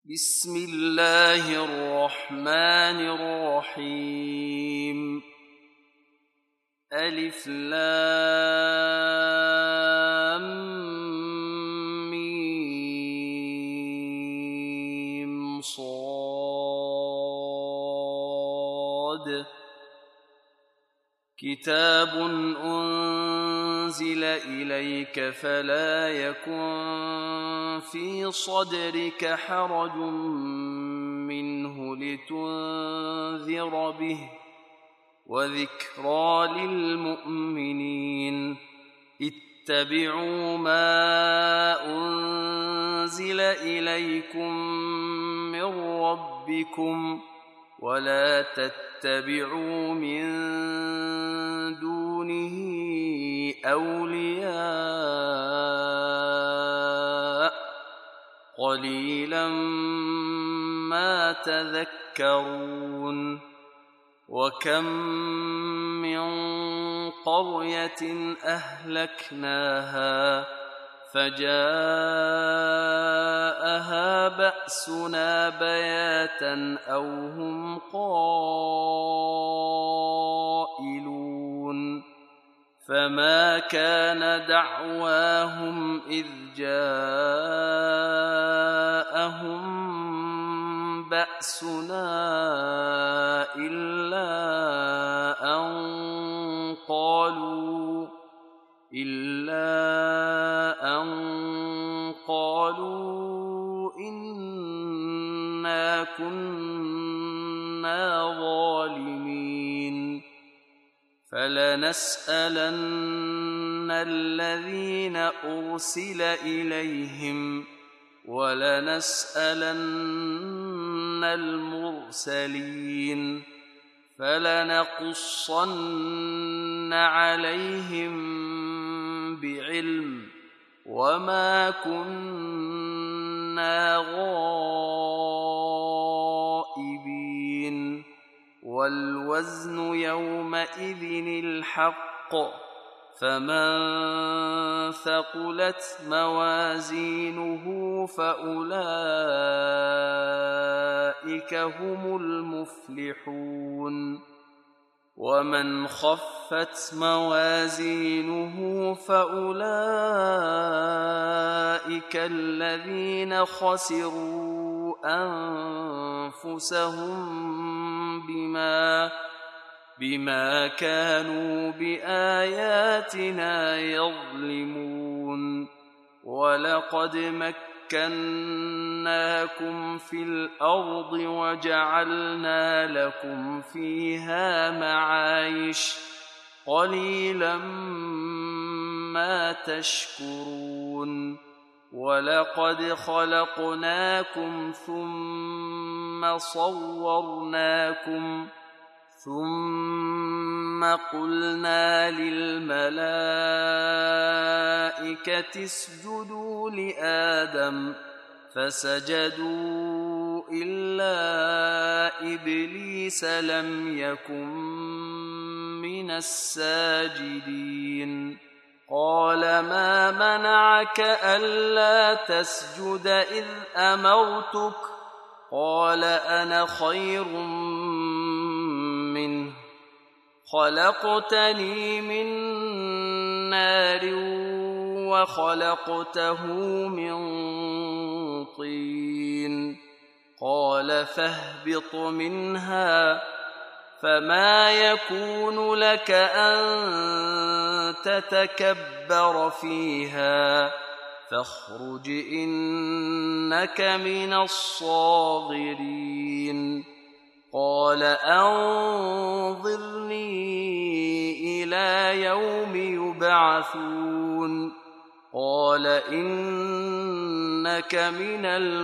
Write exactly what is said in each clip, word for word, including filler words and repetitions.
بسم الله الرحمن الرحيم. ألف لام ميم صاد. كتاب أنزل إليك فلا يكن في صدرك حرج منه لتنذر به وذكرى للمؤمنين. اتبعوا ما أنزل إليكم من ربكم ولا تتبعوا من دونه أولياء قليلا ما تذكرون. وكم من قرية أهلكناها فجاءها بأسنا بياتا أو هم قائلون. فما كان دعواهم إذ جاءهم بأسنا إلا أن قالوا إلا أن قالوا إنا كنا ظالمين. فلنسألن الذين أرسل إليهم ولنسألن المرسلين. فلنقصن عليهم بعلم وما كنا غائبين. والوزن يومئذ الحق فمن ثقلت موازينه فأولئك هم المفلحون. ومن خفت موازينه فأولئك الذين خسروا أنفسهم بما بما كانوا بآياتنا يظلمون. ولقد مكناكم في الأرض وجعلنا لكم فيها معايش قليلا ما تشكرون. ولقد خلقناكم ثم صورناكم ثم قلنا للملائكة اسجدوا لآدم فسجدوا إلا إبليس لم يكن من الساجدين. قال ما منعك ألا تسجد إذ أمرتك؟ قال أنا خير منه خلقتني من نار وخلقته من طين. قال فاهبط منها فما يكون لك أن تتكبر فيها فاخرج إنك من الصاغرين. قال أنظرني إلى يوم يبعثون. قال إنك من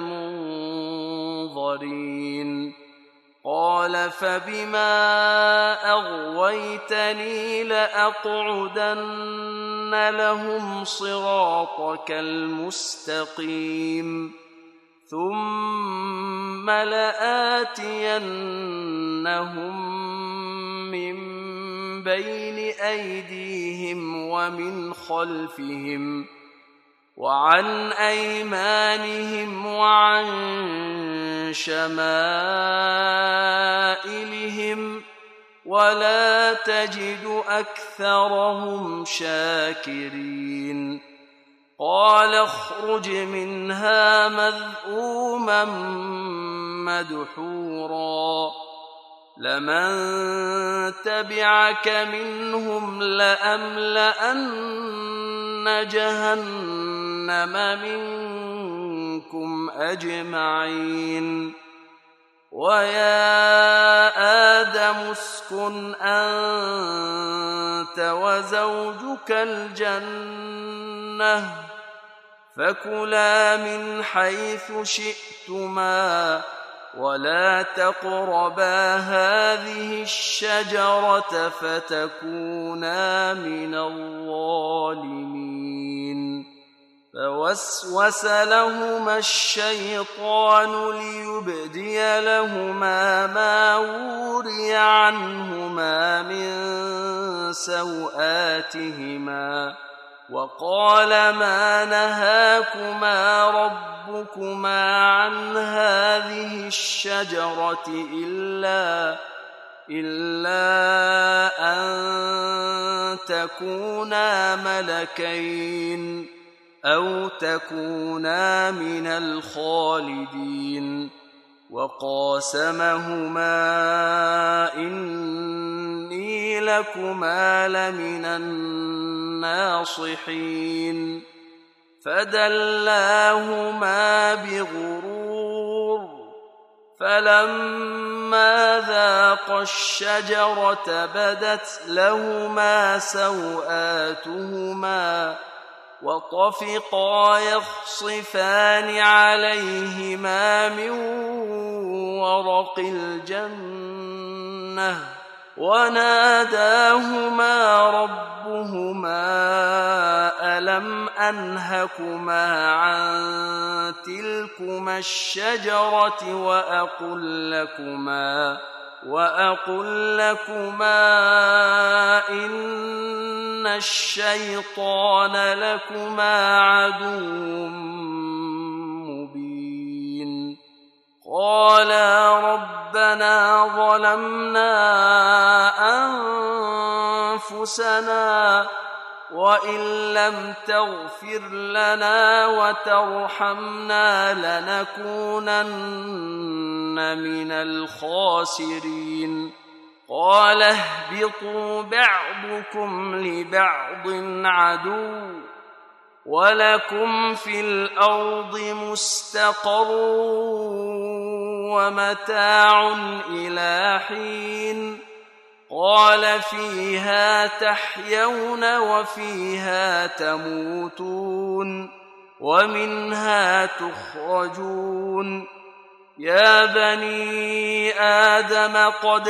المنظرين. قال فبما أغويتني لأقعدن لهم صراطك المستقيم ثم لآتينهم من بين أيديهم ومن خلفهم وعن أيمانهم وعن شمائلهم ولا تجد أكثرهم شاكرين قال اخرج منها مذءوما مدحورا لمن تبعك منهم لأملأن جهنم منكم أجمعين ويا آدم اسكن أنت وزوجك الجنة فكلا من حيث شئتما ولا تقربا هذه الشجرة فتكونا من الظالمين فوسوس لهما الشيطان ليبدي لهما ما وري عنهما من سوآتهما وقال ما نهاكما ربكما عن هذه الشجرة إلا إلا أن تكونا ملكين أو تكونا من الخالدين وقاسمهما إني لكما لمن الناصحين فدلاهما بغرور فلما ذاقا الشجرة بدت لهما سوآتهما وطفقا يخصفان عليهما من ورق الجنة وناداهما ربهما ألم أنهكما عن تلكما الشجرة وأقل لكما وأقل لكما إن الشيطان لكما عدو مبين قالا ربنا ظلمنا أنفسنا وإن لم تغفر لنا وترحمنا لنكونن من الخاسرين قال اهبطوا بعضكم لبعض عدو ولكم في الأرض مستقر ومتاع إلى حين قال فيها تحيون وفيها تموتون ومنها تخرجون يا بني آدم قد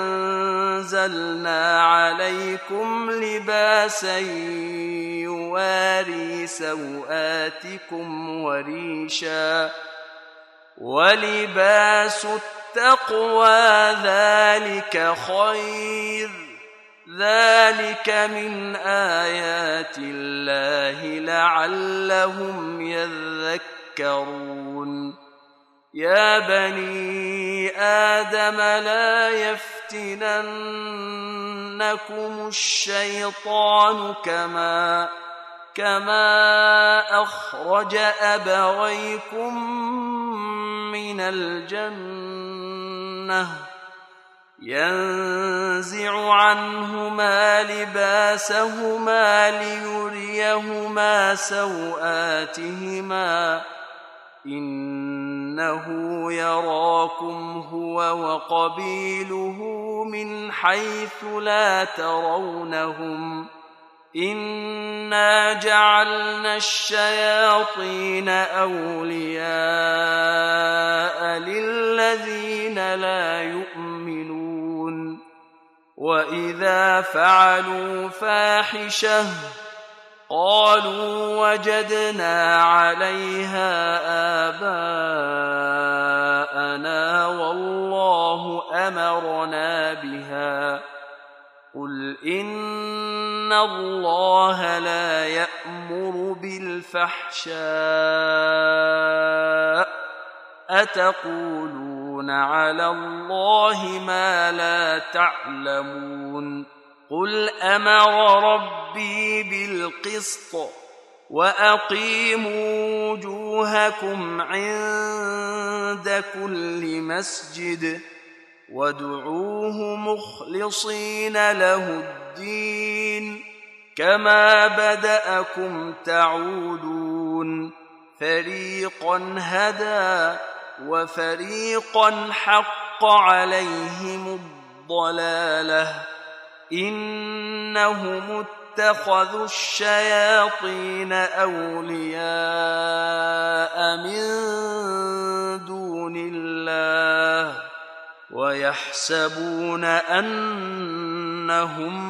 أنزلنا عليكم لباسا يواري سوآتكم وريشا ولباس التقوى ذلك خير ذلك من آيات الله لعلهم يذكرون يا بني آدم لا يفتننكم الشيطان كما كما أخرج أبويكم من الجنة ينزع عنهما لباسهما ليريهما سوآتهما إنه يراكم هو وقبيله من حيث لا ترونهم إنا جعلنا الشياطين أولياء للذين لا يؤمنون وإذا فعلوا فاحشة قالوا وجدنا عليها آباءنا والله أمرنا بها قل إن الله لا يأمر بالفحشاء أتقولون على الله ما لا تعلمون قل أمر ربي بالقسط وأقيموا وجوهكم عند كل مسجد وادعوه مخلصين له الدين كما بدأكم تعودون فريقا هدى وفريقا حق عليهم الضلالة إنهم اتخذوا الشياطين أولياء من دون الله ويحسبون أنهم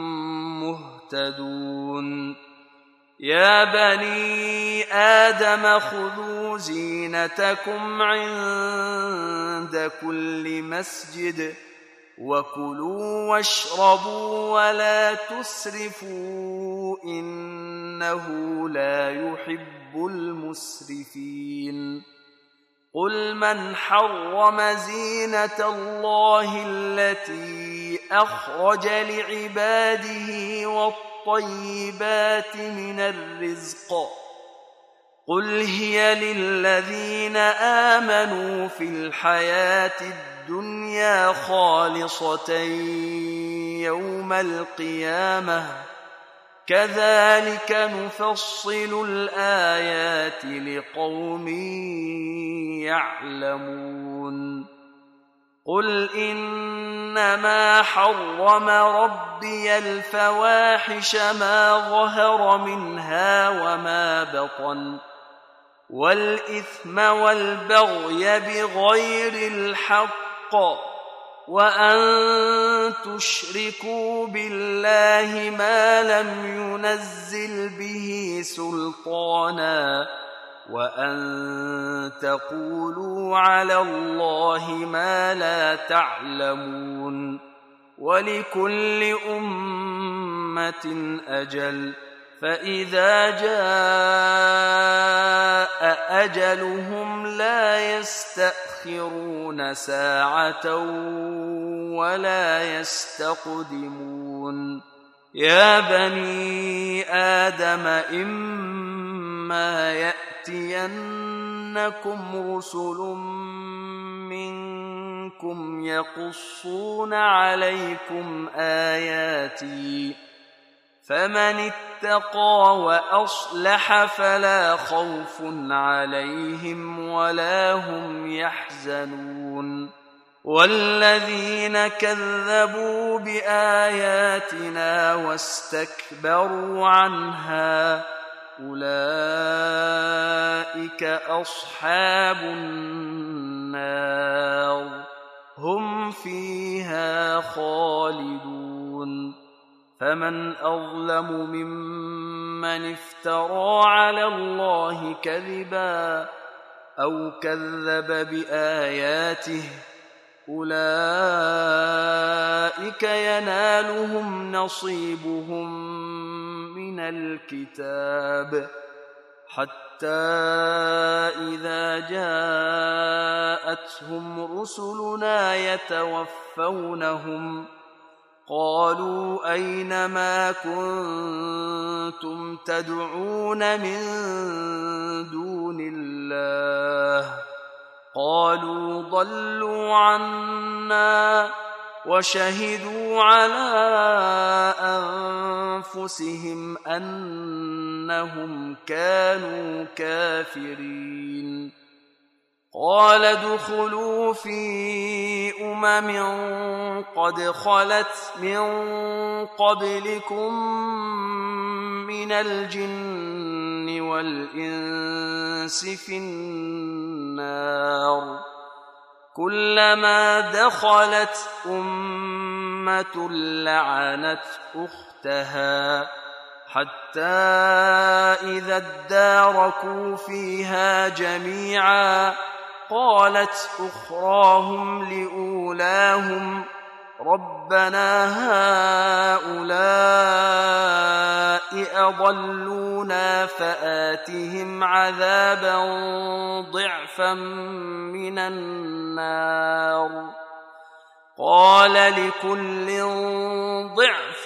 مهتدون يا بني آدم خذوا زينتكم عند كل مسجد وكلوا واشربوا ولا تسرفوا إنه لا يحب المسرفين قل من حرم زينة الله التي أخرج لعباده والطيبات من الرزق قل هي للذين آمنوا في الحياة الدنيا خالصة يوم القيامة كذلك نفصل الآيات لقوم يعلمون قل إنما حرم ربي الفواحش ما ظهر منها وما بطن والإثم والبغي بغير الحق وأن تشركوا بالله ما لم ينزل به سلطانا وأن تقولوا على الله ما لا تعلمون ولكل أمة أجل فإذا جاء أجلهم لا يستأخرون ساعة ولا يستقدمون يا بني آدم إما يأتينكم رسل منكم يقصون عليكم آياتي فمن اتقى وأصلح فلا خوف عليهم ولا هم يحزنون والذين كذبوا بآياتنا واستكبروا عنها أولئك أصحاب النار هم فيها خالدون فمن أظلم ممن افترى على الله كذبا أو كذب بآياته أولئك ينالهم نصيبهم من الكتاب حتى إذا جاءتهم رسلنا يتوفونهم قالوا أين ما كنتم تدعون من دون الله قالوا ضلوا عنا وشهدوا على أنفسهم أنهم كانوا كافرين قال ادخلوا في أمم قد خلت من قبلكم من الجن والإنس في النار كلما دخلت أمة لعنت أختها حتى إذا اداركوا فيها جميعا قالت أخراهم لأولاهم ربنا هؤلاء أضلونا فآتهم عذابا ضعفا من النار قال لكل ضعف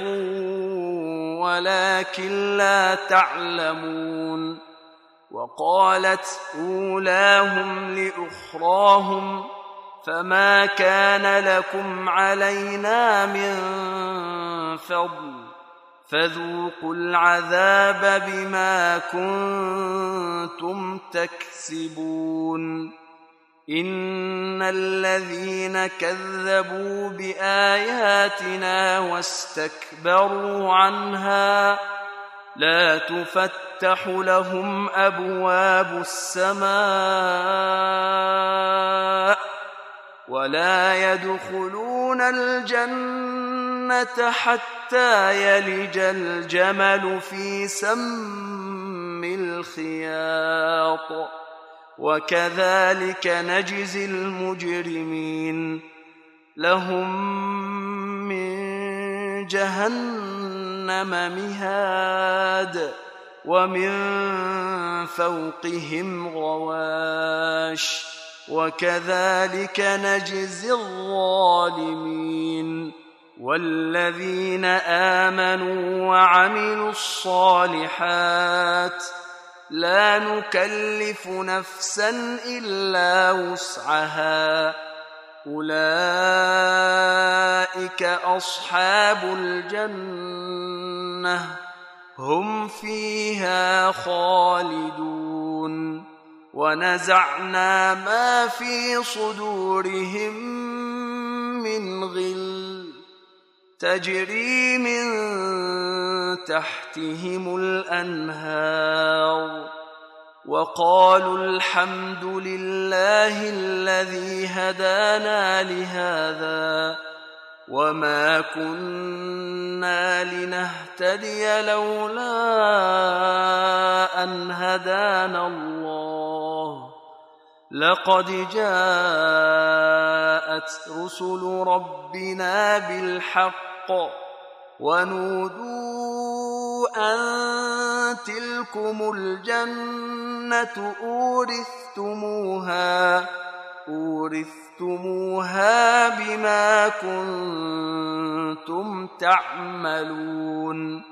ولكن لا تعلمون وقالت أولاهم لأخراهم فما كان لكم علينا من فضل فذوقوا العذاب بما كنتم تكسبون إن الذين كذبوا بآياتنا واستكبروا عنها لا تفتح لهم أبواب السماء ولا يدخلون الجنة حتى يلج الجمل في سم الخياط وكذلك نجزي المجرمين لهم من جهنم مهاد ومن فوقهم غواش وكذلك نجزي الظالمين والذين آمنوا وعملوا الصالحات لا نكلف نفسا إلا وسعها أولئك أصحاب الجنة هم فيها خالدون ونزعنا ما في صدورهم من غل تجري من تحتهم الأنهار وقالوا الحمد لله الذي هدانا لهذا وما كنا لنهتدي لولا أن هدانا الله لقد جاءت رسل ربنا بالحق ونودوا أن تلكم الجنة أورثتموها أورثتموها بما كنتم تعملون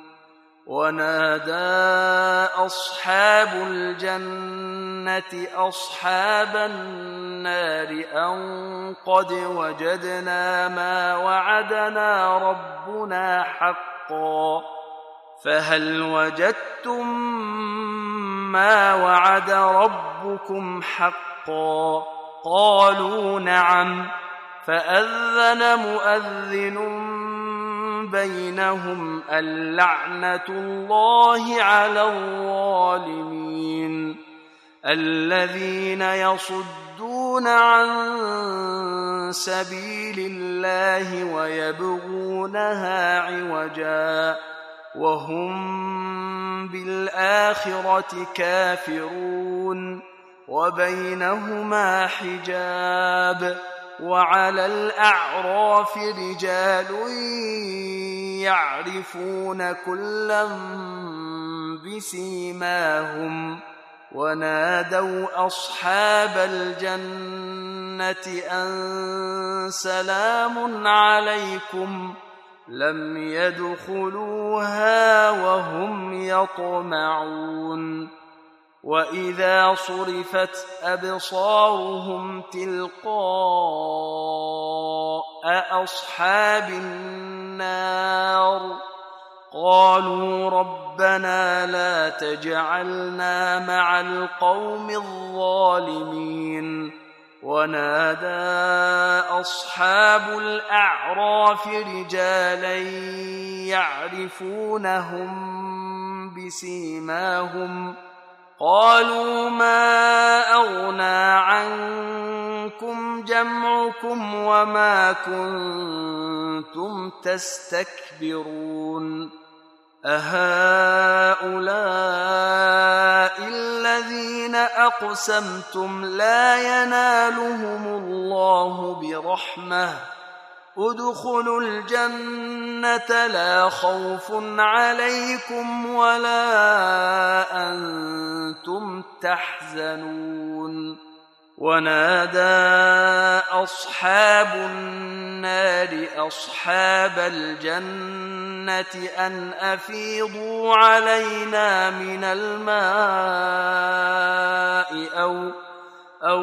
ونادى أصحاب الجنة أصحاب النار أن قد وجدنا ما وعدنا ربنا حقا فهل وجدتم ما وعد ربكم حقا قالوا نعم فأذن مؤذن بينهم اللعنة الله على الظالمين الذين يصدون عن سبيل الله ويبغونها عوجا وهم بالآخرة كافرون وبينهما حجاب وعلى الأعراف رجال يعرفون كلا بسيماهم ونادوا أصحاب الجنة أن سلام عليكم لم يدخلوها وهم يطمعون وإذا صرفت أبصارهم تلقاء أصحاب النار قالوا ربنا لا تجعلنا مع القوم الظالمين ونادى أصحاب الأعراف رجالا يعرفونهم بسيماهم قالوا ما أغنى عنكم جمعكم وما كنتم تستكبرون أهؤلاء الذين أقسمتم لا ينالهم الله برحمة ادخلوا الجنة لا خوف عليكم ولا أنتم تحزنون ونادى أصحاب النار أصحاب الجنة أن أفيضوا علينا من الماء أو أو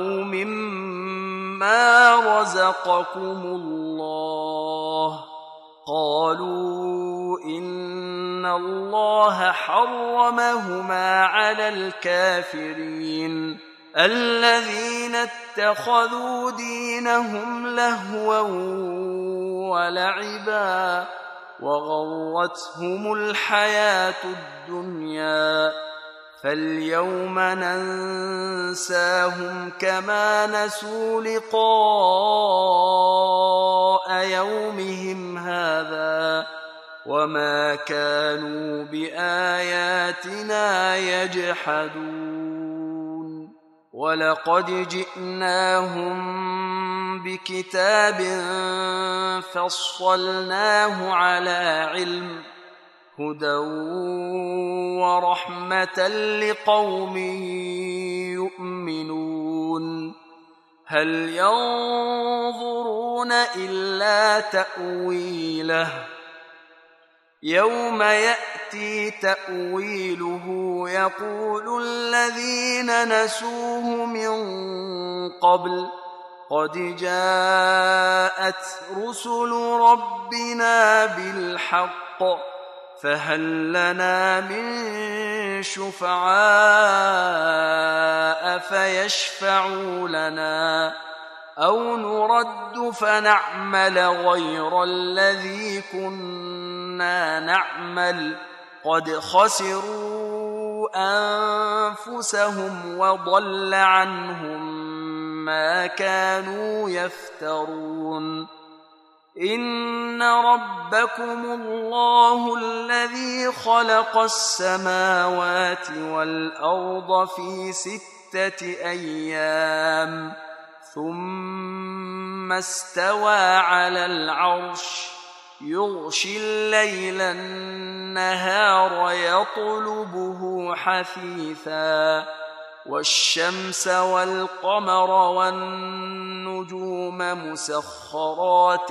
مما رزقكم الله قالوا إن الله حرمهما على الكافرين الذين اتخذوا دينهم لهوا ولعبا وغرتهم الحياة الدنيا فاليوم ننساهم كما نسوا لقاء يومهم هذا وما كانوا بآياتنا يجحدون ولقد جئناهم بكتاب فصلناه على علم هدى ورحمة لقوم يؤمنون هل ينظرون إلا تأويله يوم يأتي تأويله يقول الذين نسوه من قبل قد جاءت رسل ربنا بالحق فهل لنا من شفعاء فيشفعوا لنا أو نرد فنعمل غير الذي كنا نعمل قد خسروا أنفسهم وضل عنهم ما كانوا يفترون إن ربكم الله الذي خلق السماوات والأرض في ستة أيام ثم استوى على العرش يغشي الليل النهار يطلبه حثيثا والشمس والقمر والنجوم مسخرات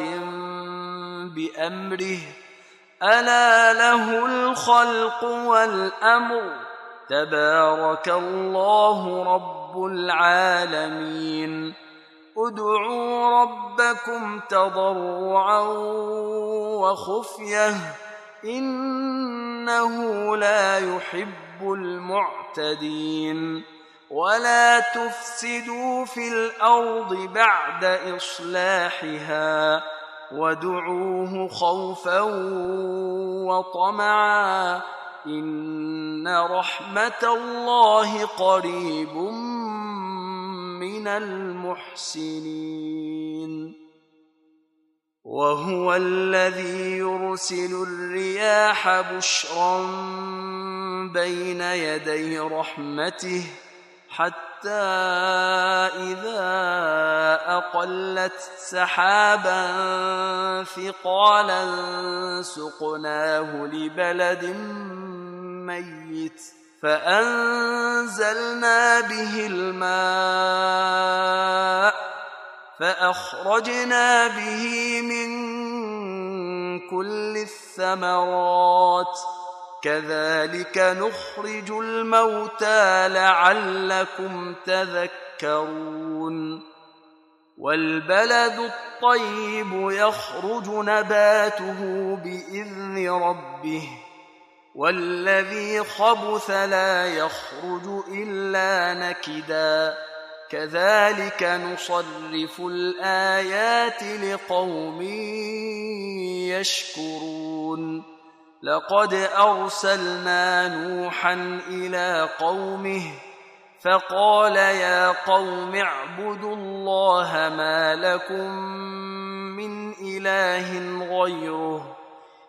بأمره ألا له الخلق والأمر تبارك الله رب العالمين ادعوا ربكم تضرعا وخفية إنه لا يحب المعتدين ولا تفسدوا في الأرض بعد إصلاحها وادعوه خوفا وطمعا إن رحمة الله قريب من المحسنين وهو الذي يرسل الرياح بشرا بين يدي رحمته حتى إذا أقلت سحابا ثقالا سقناه لبلد ميت فأنزلنا به الماء فأخرجنا به من كل الثمرات كذلك نخرج الموتى لعلكم تذكرون والبلد الطيب يخرج نباته بإذن ربه والذي خبث لا يخرج إلا نكدا كذلك نصرف الآيات لقوم يشكرون لقد أرسلنا نوحا إلى قومه فقال يا قوم اعبدوا الله ما لكم من إله غيره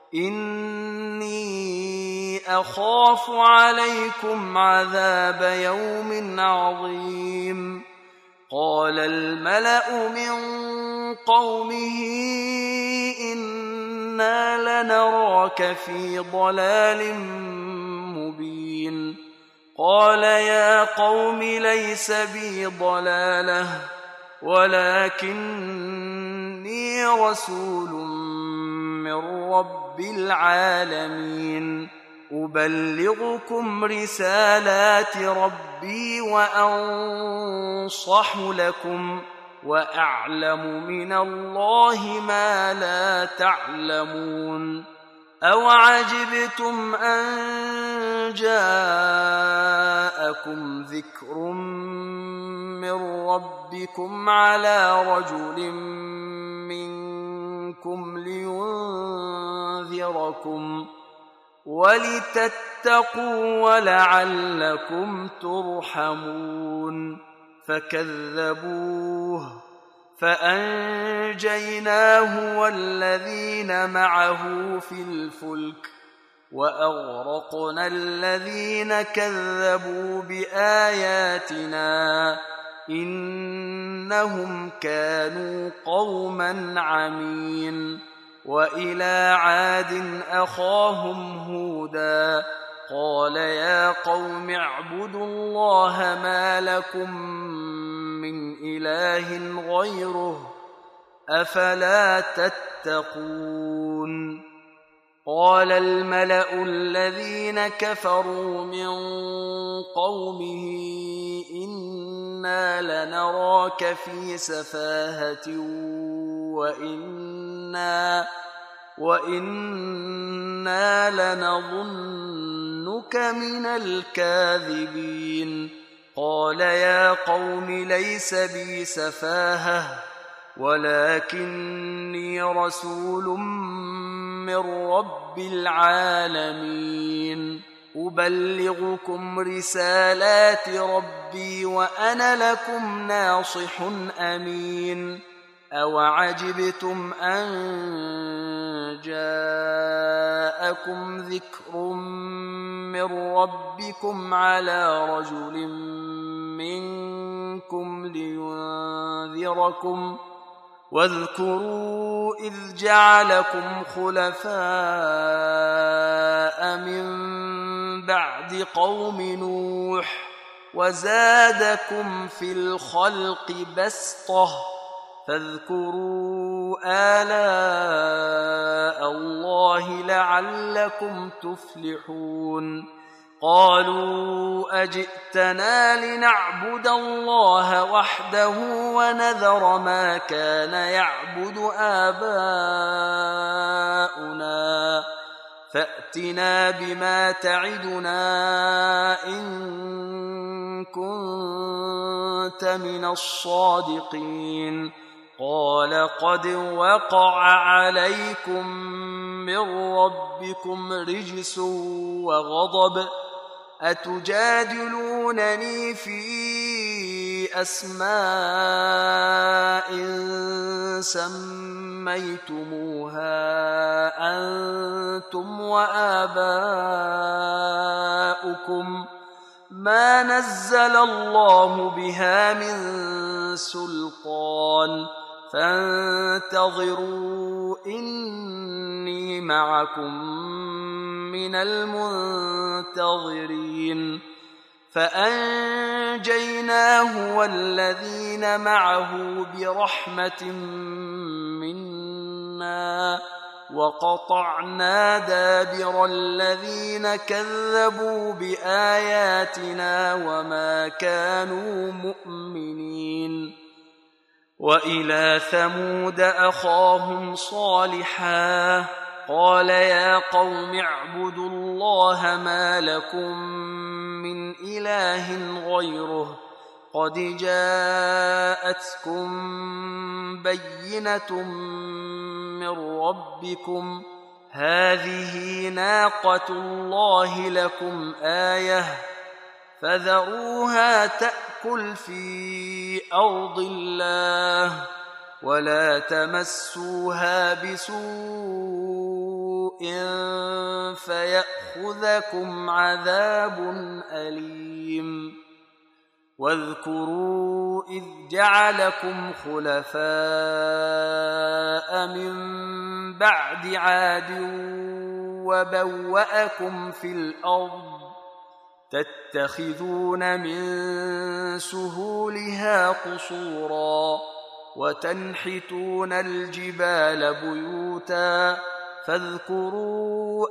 إني أخاف عليكم عذاب يوم عظيم قال الملأ من قومه إنا لنراك في ضلال مبين قال يا قوم ليس بي ضلالة ولكني رسول من رب العالمين أبلغكم رسالات ربي وأنصح لكم وأعلم من الله ما لا تعلمون أوعجبتم أن جاءكم ذكر من ربكم على رجل منكم لينذركم ولتتقوا ولعلكم ترحمون فكذبوه فأنجيناه والذين معه في الفلك وأغرقنا الذين كذبوا بآياتنا إنهم كانوا قوما عمين وإلى عاد أخاهم هودا قال يا قوم اعبدوا الله ما لكم من إله غيره أفلا تتقون قال الملأ الذين كفروا من قومه إنا لنراك في سفاهة وإنا, وإنا لنظنك من الكاذبين قال يا قوم ليس بي سفاهة ولكني رسول من رب العالمين أبلغكم رسالات ربي وأنا لكم ناصح أمين أوعجبتم أن جاءكم ذكر من ربكم على رجل منكم لينذركم واذكروا إذ جعلكم خلفاء من بعد قوم نوح وزادكم في الخلق بسطة فاذكروا آلاء الله لعلكم تفلحون قالوا أجئتنا لنعبد الله وحده ونذر ما كان يعبد آباؤنا فأتنا بما تعدنا إن كنت من الصادقين قال قد وقع عليكم من ربكم رجس وغضب أتجادلونني في أسماء سميتموها أنتم وآباؤكم ما نزل الله بها من سلطان فانتظروا إني معكم من المنتظرين فأنجيناه والذين معه برحمة منا وقطعنا دابر الذين كذبوا بآياتنا وما كانوا مؤمنين وإلى ثمود أخاهم صالحا قال يا قوم اعبدوا الله ما لكم من إله غيره قد جاءتكم بينة من ربكم هذه ناقة الله لكم آية فذروها تأكل في أرض الله ولا تمسوها بسوء فيأخذكم عذاب أليم واذكروا إذ جعلكم خلفاء من بعد عاد وبوأكم في الأرض تتخذون من سهولها قصورا وتنحتون الجبال بيوتا فاذكروا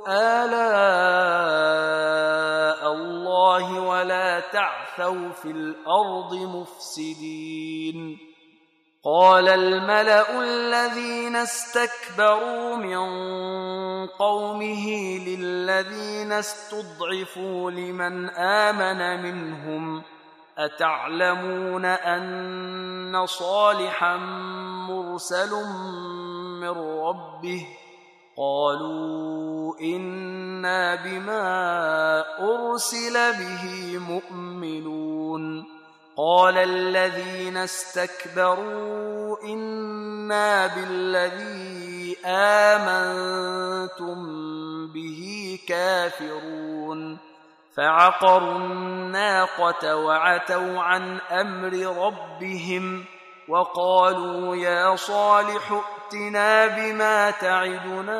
آلاء الله ولا تعثوا في الأرض مفسدين. قال الملأ الذين استكبروا من قومه للذين استضعفوا لمن آمن منهم أتعلمون أن صالحا مرسل من ربه قالوا إنا بما أرسل به مؤمنون. قال الذين استكبروا إنا بالذي آمنتم به كافرون فعقروا الناقة وعتوا عن أمر ربهم وقالوا يا صالح ائتنا بما تعدنا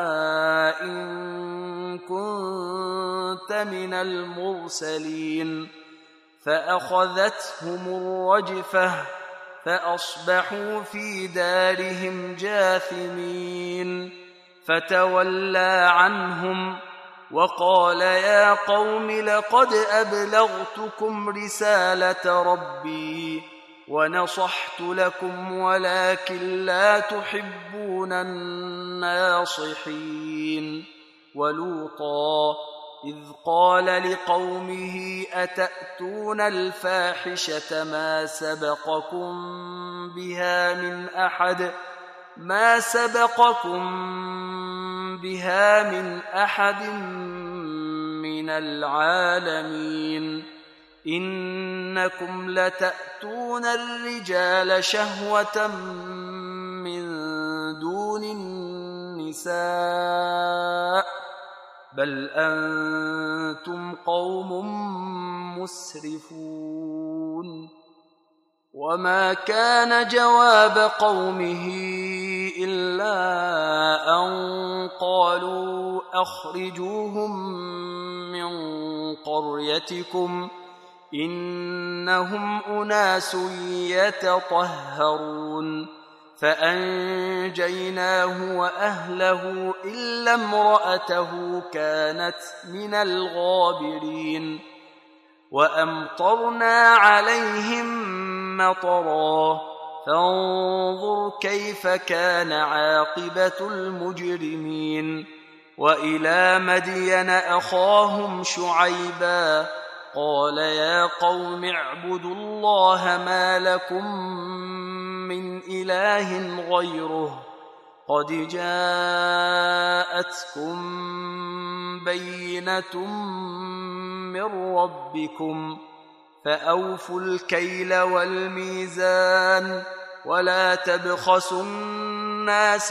إن كنت من المرسلين. فأخذتهم الرجفة فأصبحوا في دارهم جاثمين. فتولى عنهم وقال يا قوم لقد أبلغتكم رسالة ربي ونصحت لكم ولكن لا تحبون الناصحين. ولوطا إذ قال لقومه أتأتون الفاحشة ما سبقكم بها من أحد ما سبقكم بها من أحد من العالمين. إنكم لتأتون الرجال شهوة من دون النساء بل أنتم قوم مسرفون. وما كان جواب قومه إلا أن قالوا أخرجوهم من قريتكم إنهم أناس يتطهرون. فأنجيناه وأهله إلا امرأته كانت من الغابرين. وأمطرنا عليهم مطرا فانظر كيف كان عاقبة المجرمين. وإلى مدين أخاهم شعيبا قال يا قوم اعبدوا الله ما لكم من إله غيره قد جاءتكم بينة من ربكم فأوفوا الكيل والميزان ولا تبخسوا الناس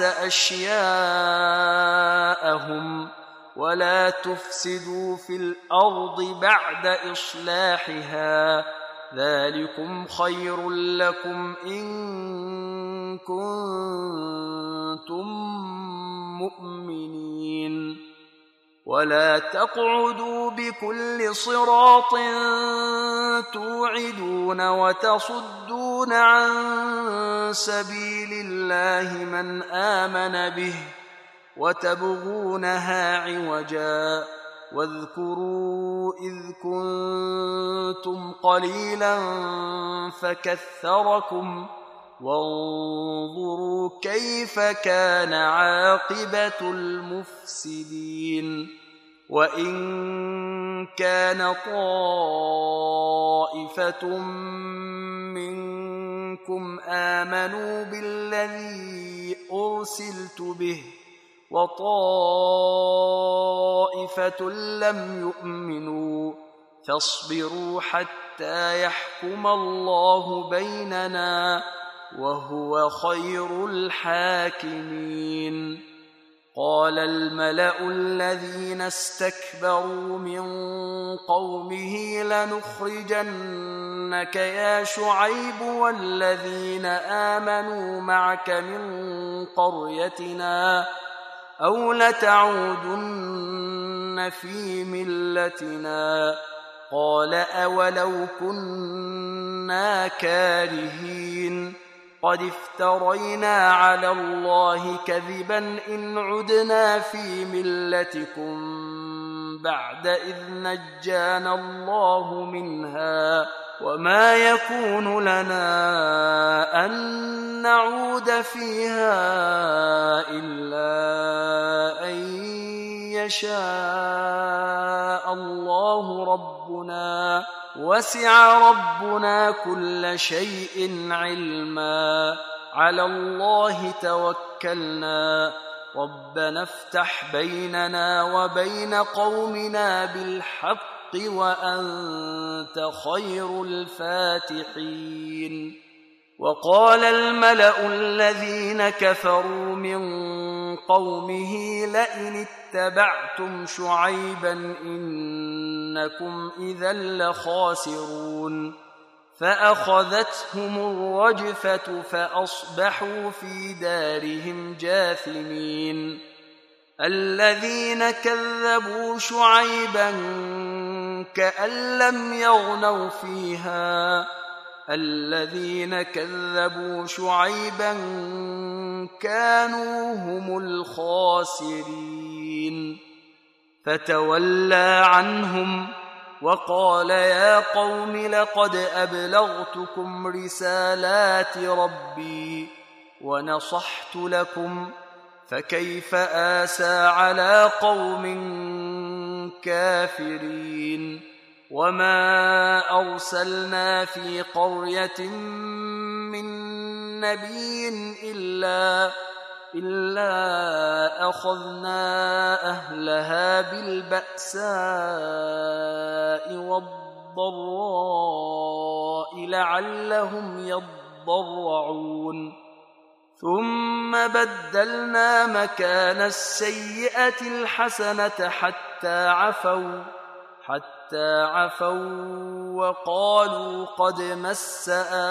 أشياءهم ولا تفسدوا في الأرض بعد إصلاحها ذلكم خير لكم إن كنتم مؤمنين. ولا تقعدوا بكل صراط توعدون وتصدون عن سبيل الله من آمن به وتبغونها عوجا واذكروا إذ كنتم قليلا فكثركم وانظروا كيف كان عاقبة المفسدين. وإن كان طائفة منكم آمنوا بالذي أرسلت به وطائفة لم يؤمنوا فاصبروا حتى يحكم الله بيننا وهو خير الحاكمين. قال الملأ الذين استكبروا من قومه لنخرجنك يا شعيب والذين آمنوا معك من قريتنا أو لتعودن في ملتنا قال أولو كنا كارهين قد افترينا على الله كذبا إن عدنا في ملتكم بعد إذ نجانا الله منها وما يكون لنا أن نعود فيها إلا أن يشاء الله ربنا وسع ربنا كل شيء علما على الله توكلنا ربنا افتح بيننا وبين قومنا بالحق وأنت خير الفاتحين وقال الملأ الذين كفروا من قومه لئن اتبعتم شعيبا إنكم إذا لخاسرون فأخذتهم الرجفة فأصبحوا في دارهم جاثمين الذين كذبوا شعيبا كأن لم يغنوا فيها الذين كذبوا شعيبا كانوا هم الخاسرين فتولى عنهم وقال يا قوم لقد أبلغتكم رسالات ربي ونصحت لكم فكيف آسى على قوم كافرين وما أرسلنا في قرية من نبي إلا, إلا أخذنا أهلها بالبأساء والضراء لعلهم يضرعون ثم بدلنا مكان السيئة الحسنة حتى عفوا حتى عفوا وقالوا قد مس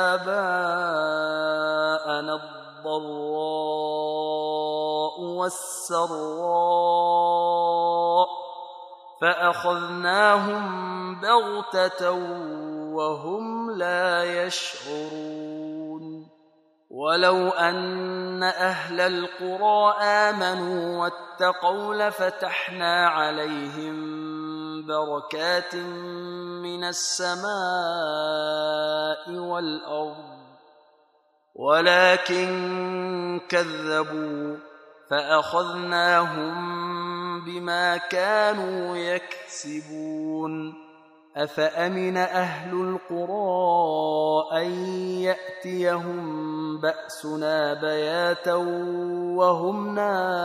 آباءنا الضراء والسراء فأخذناهم بغتة وهم لا يشعرون ولو أن أهل القرى آمنوا واتقوا لفتحنا عليهم بركات من السماء والأرض ولكن كذبوا فأخذناهم بما كانوا يكسبون أفأمن أهل القرى أن يأتيهم بأسنا بياتا وهم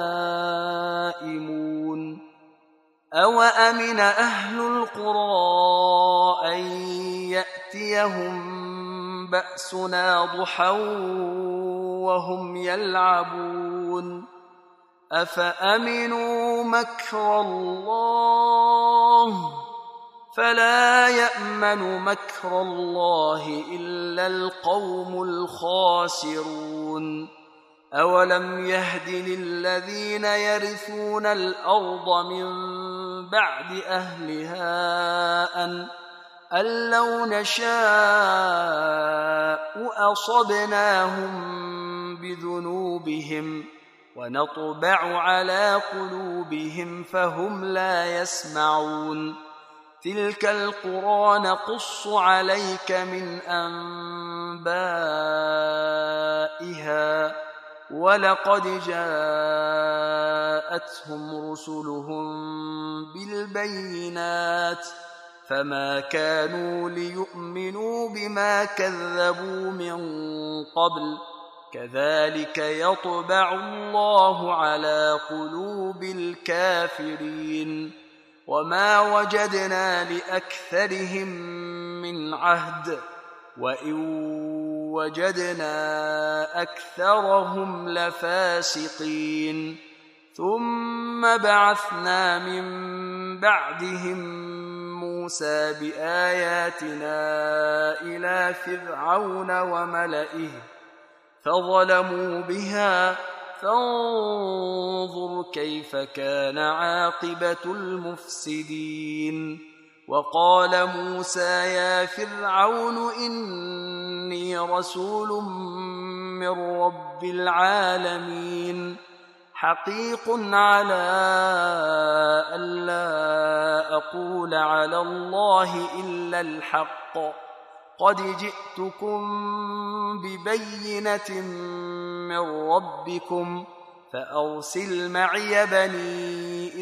نائمون أوأمن أهل القرى أن يأتيهم بأسنا ضحى وهم يلعبون أفأمنوا مكر الله فلا يأمن مكر الله إلا القوم الخاسرون أولم يهد للذين يرثون الأرض من بعد أهلها أن أن لو نشاء أصبناهم بذنوبهم ونطبع على قلوبهم فهم لا يسمعون تلك القرى نقص عليك من أنبائها ولقد جاءتهم رسلهم بالبينات فما كانوا ليؤمنوا بما كذبوا من قبل كذلك يطبع الله على قلوب الكافرين وما وجدنا لأكثرهم من عهد وإن وجدنا أكثرهم لفاسقين ثم بعثنا من بعدهم موسى بآياتنا إلى فرعون وملئه فظلموا بها فانظر كيف كان عاقبة المفسدين. وقال موسى يا فرعون إني رسول من رب العالمين حقيق على ألا أقول على الله إلا الحق قد جئتكم ببينة من ربكم فأرسل معي بني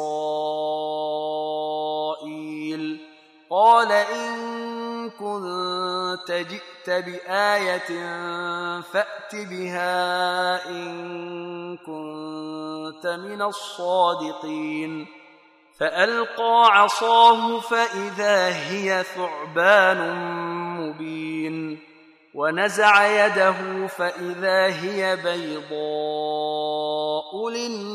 إسرائيل. قال إن كنت جئت بآية فأت بها إن كنت من الصادقين. فألقى عصاه فإذا هي ثعبان مبين ونزع يده فإذا هي بيضاء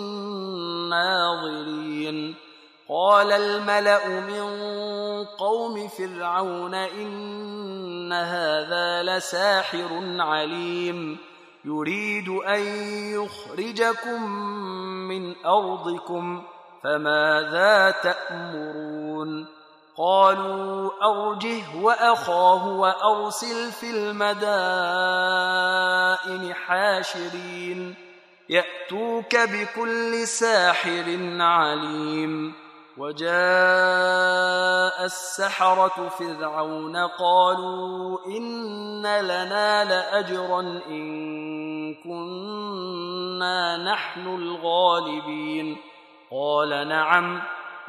للناظرين. قال الملأ من قوم فرعون إن هذا لساحر عليم يريد أن يخرجكم من أرضكم فماذا تأمرون؟ قالوا أرجه وأخاه وأرسل في المدائن حاشرين يأتوك بكل ساحر عليم. وجاء السحرة فرعون قالوا إن لنا لأجرا إن كنا نحن الغالبين. قال نعم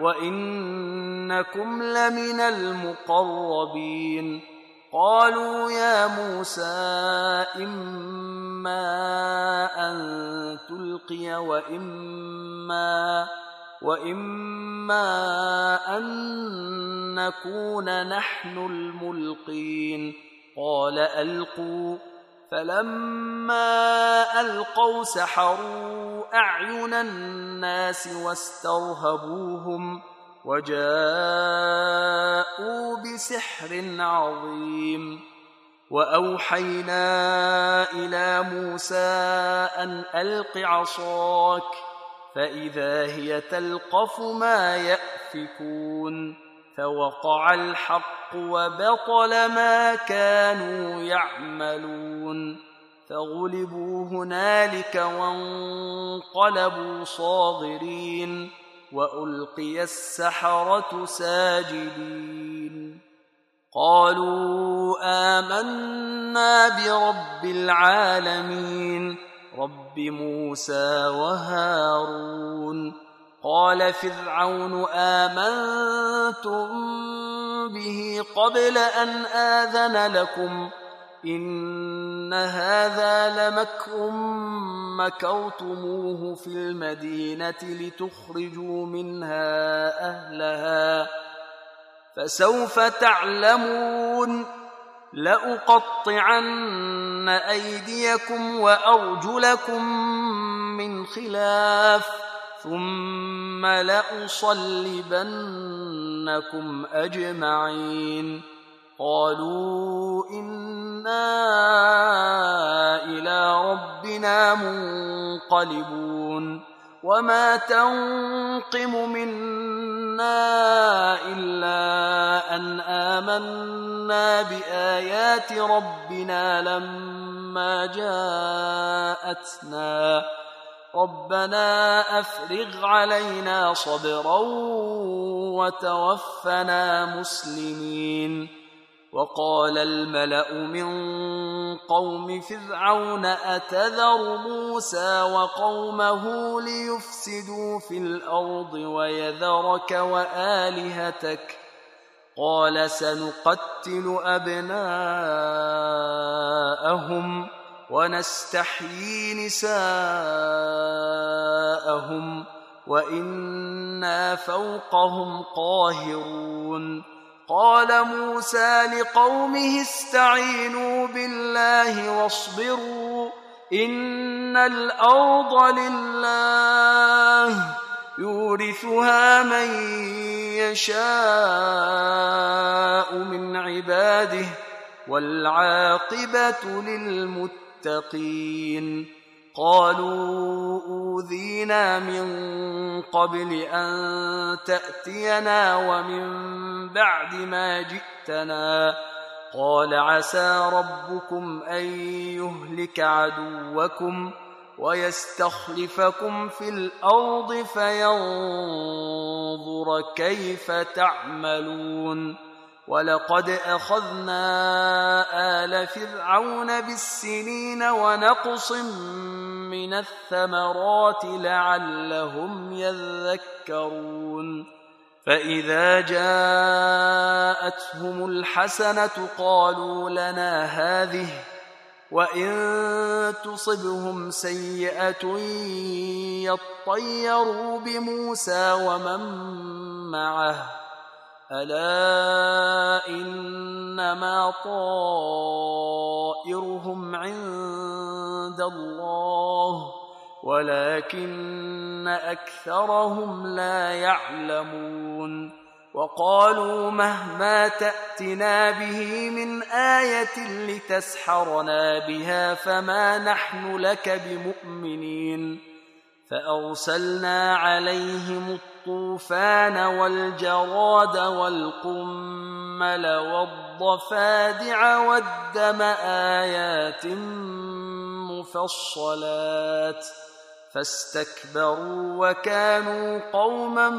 وإنكم لمن المقربين. قالوا يا موسى إما أن تلقي وإما, وإما أن نكون نحن الملقين. قال ألقوا. فلما ألقوا سحروا أعين الناس واسترهبوهم وجاءوا بسحر عظيم. وأوحينا إلى موسى أن ألق عصاك فإذا هي تلقف ما يأفكون. فوقع الحق وبطل ما كانوا يعملون. فغلبوا هنالك وانقلبوا صاغرين وألقي السحرة ساجدين. قالوا آمنا برب العالمين رب موسى وهارون. قال فرعون آمنتم به قبل أن آذن لكم إن هذا لمكر مكرتموه في المدينة لتخرجوا منها أهلها فسوف تعلمون. لأقطعن أيديكم وأرجلكم من خلاف ثم لأصلبنكم أجمعين. قالوا إنا إلى ربنا منقلبون. وما تنقم منا إلا أن آمنا بآيات ربنا لما جاءتنا ربنا أفرغ علينا صبرا وتوفنا مسلمين. وقال الملأ من قوم فرعون أتذر موسى وقومه ليفسدوا في الأرض ويذرك وآلهتك قال سنقتل أبناءهم ونستحيي نساءهم وإنا فوقهم قاهرون. قال موسى لقومه استعينوا بالله واصبروا إن الأرض لله يورثها من يشاء من عباده والعاقبة للمتقين. قالوا أوذينا من قبل أن تأتينا ومن بعد ما جئتنا قال عسى ربكم أن يهلك عدوكم ويستخلفكم في الأرض فينظر كيف تعملون. ولقد أخذنا آل فرعون بالسنين ونقص من الثمرات لعلهم يذكرون. فإذا جاءتهم الحسنة قالوا لنا هذه وإن تصبهم سيئة يطيروا بموسى ومن معه ألا إنما طائرهم عند الله ولكن أكثرهم لا يعلمون. وقالوا مهما تأتنا به من آية لتسحرنا بها فما نحن لك بمؤمنين. فأرسلنا عليهم الطوفان والجراد والقمل والضفادع والدم آيات مفصلات فاستكبروا وكانوا قوما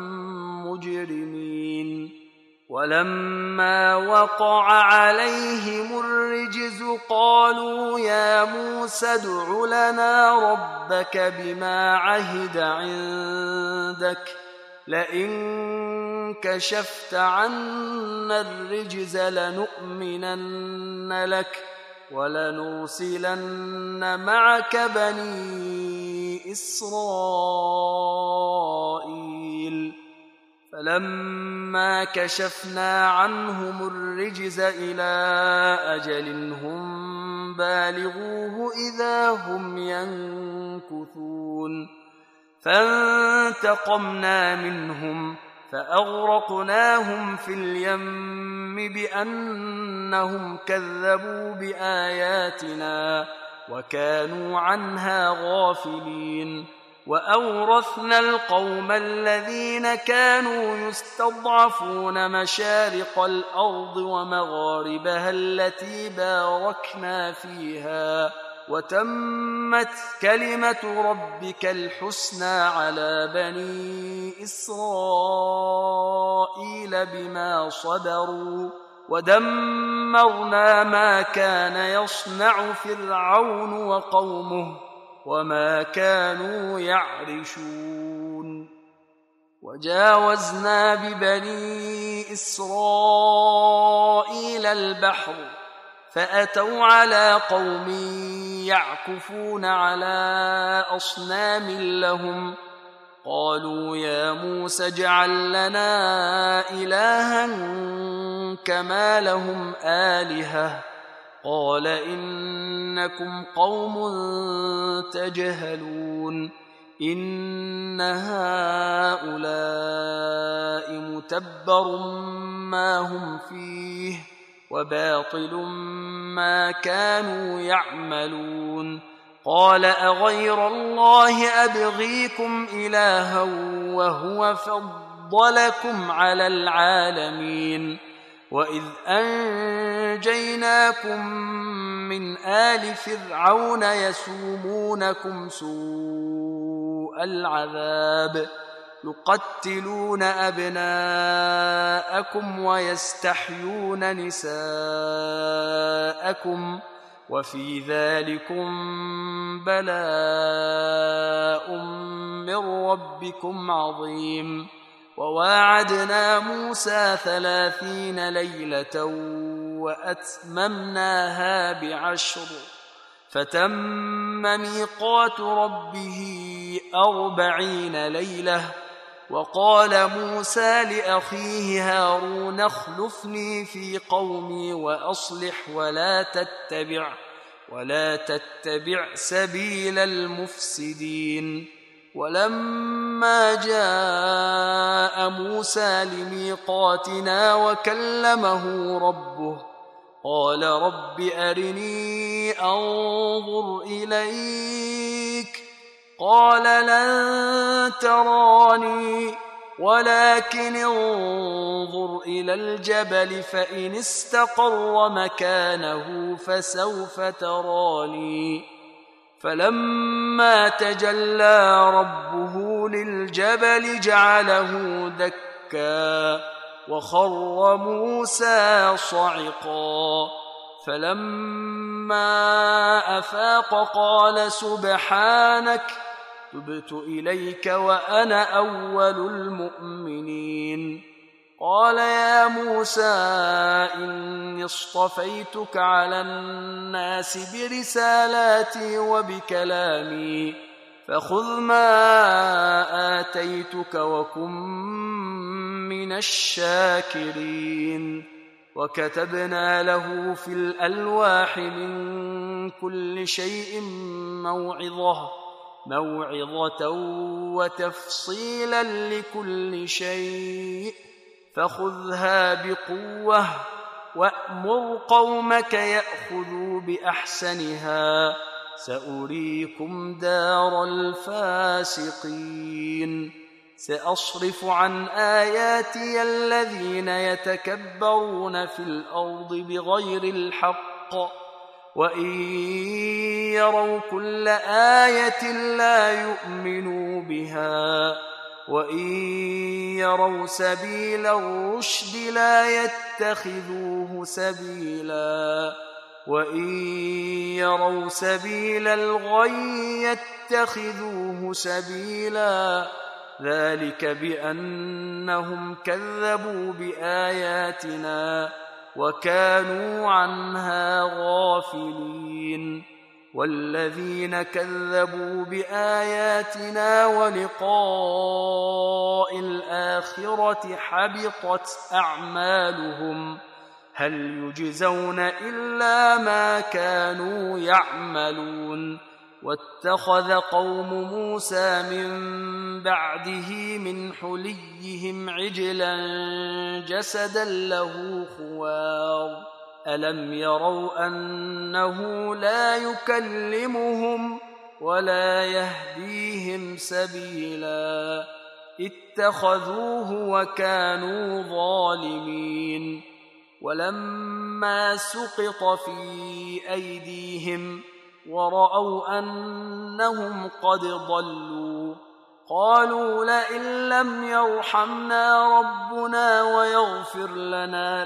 مجرمين. ولما وقع عليهم الرجز قالوا يا موسى ادع لنا ربك بما عهد عندك لئن كشفت عنا الرجز لنؤمنن لك ولنرسلن معك بني إسرائيل. فلما كشفنا عنهم الرجز إلى أجل هم بالغوه إذا هم ينكثون. فانتقمنا منهم فأغرقناهم في اليم بأنهم كذبوا بآياتنا وكانوا عنها غافلين. وأورثنا القوم الذين كانوا يستضعفون مشارق الأرض ومغاربها التي باركنا فيها وتمت كلمة ربك الحسنى على بني إسرائيل بما صبروا ودمرنا ما كان يصنع فرعون وقومه وما كانوا يعرشون. وجاوزنا ببني إسرائيل البحر فأتوا على قوم يعكفون على أصنام لهم قالوا يا موسى اجعل لنا إلها كما لهم آلهة قال إنكم قوم تجهلون. إن هؤلاء متبر ما هم فيه وباطل ما كانوا يعملون. قال أغير الله أبغيكم إلها وهو فضلكم على العالمين. وإذ أنجيناكم من آل فرعون يسومونكم سوء العذاب يقتلون أبناءكم ويستحيون نساءكم وفي ذلكم بلاء من ربكم عظيم. وواعدنا موسى ثلاثين ليلة وأتممناها بعشر فتم ميقات ربه أربعين ليلة. وقال موسى لأخيه هارون اخلفني في قومي وأصلح ولا تتبع ولا تتبع سبيل المفسدين. ولما جاء موسى لميقاتنا وكلمه ربه قال رب أرني أنظر إليك قال لن تراني ولكن انظر إلى الجبل فإن استقر مكانه فسوف تراني. فلما تجلى ربه للجبل جعله دكا وخر موسى صعقا. فلما أفاق قال سبحانك تبت إليك وأنا أول المؤمنين. قال يا موسى إني اصطفيتك على الناس برسالاتي وبكلامي فخذ ما آتيتك وكن من الشاكرين. وكتبنا له في الألواح من كل شيء موعظة موعظة وتفصيلا لكل شيء فخذها بقوة وأمر قومك يأخذوا بأحسنها سأريكم دار الفاسقين. سأصرف عن آياتي الذين يتكبرون في الأرض بغير الحق وإن يروا كل آية لا يؤمنوا بها وإن يروا سبيل الرشد لا يتخذوه سبيلا وإن يروا سبيل الغي يتخذوه سبيلا. ذلك بأنهم كذبوا بآياتنا وكانوا عنها غافلين. والذين كذبوا بآياتنا ولقاء الآخرة حبطت أعمالهم هل يجزون إلا ما كانوا يعملون. واتخذ قوم موسى من بعده من حليهم عجلا جسدا له خوار ألم يروا أنه لا يكلمهم ولا يهديهم سبيلا اتخذوه وكانوا ظالمين. ولما سقط في أيديهم ورأوا أنهم قد ضلوا قالوا لئن لم يرحمنا ربنا ويغفر لنا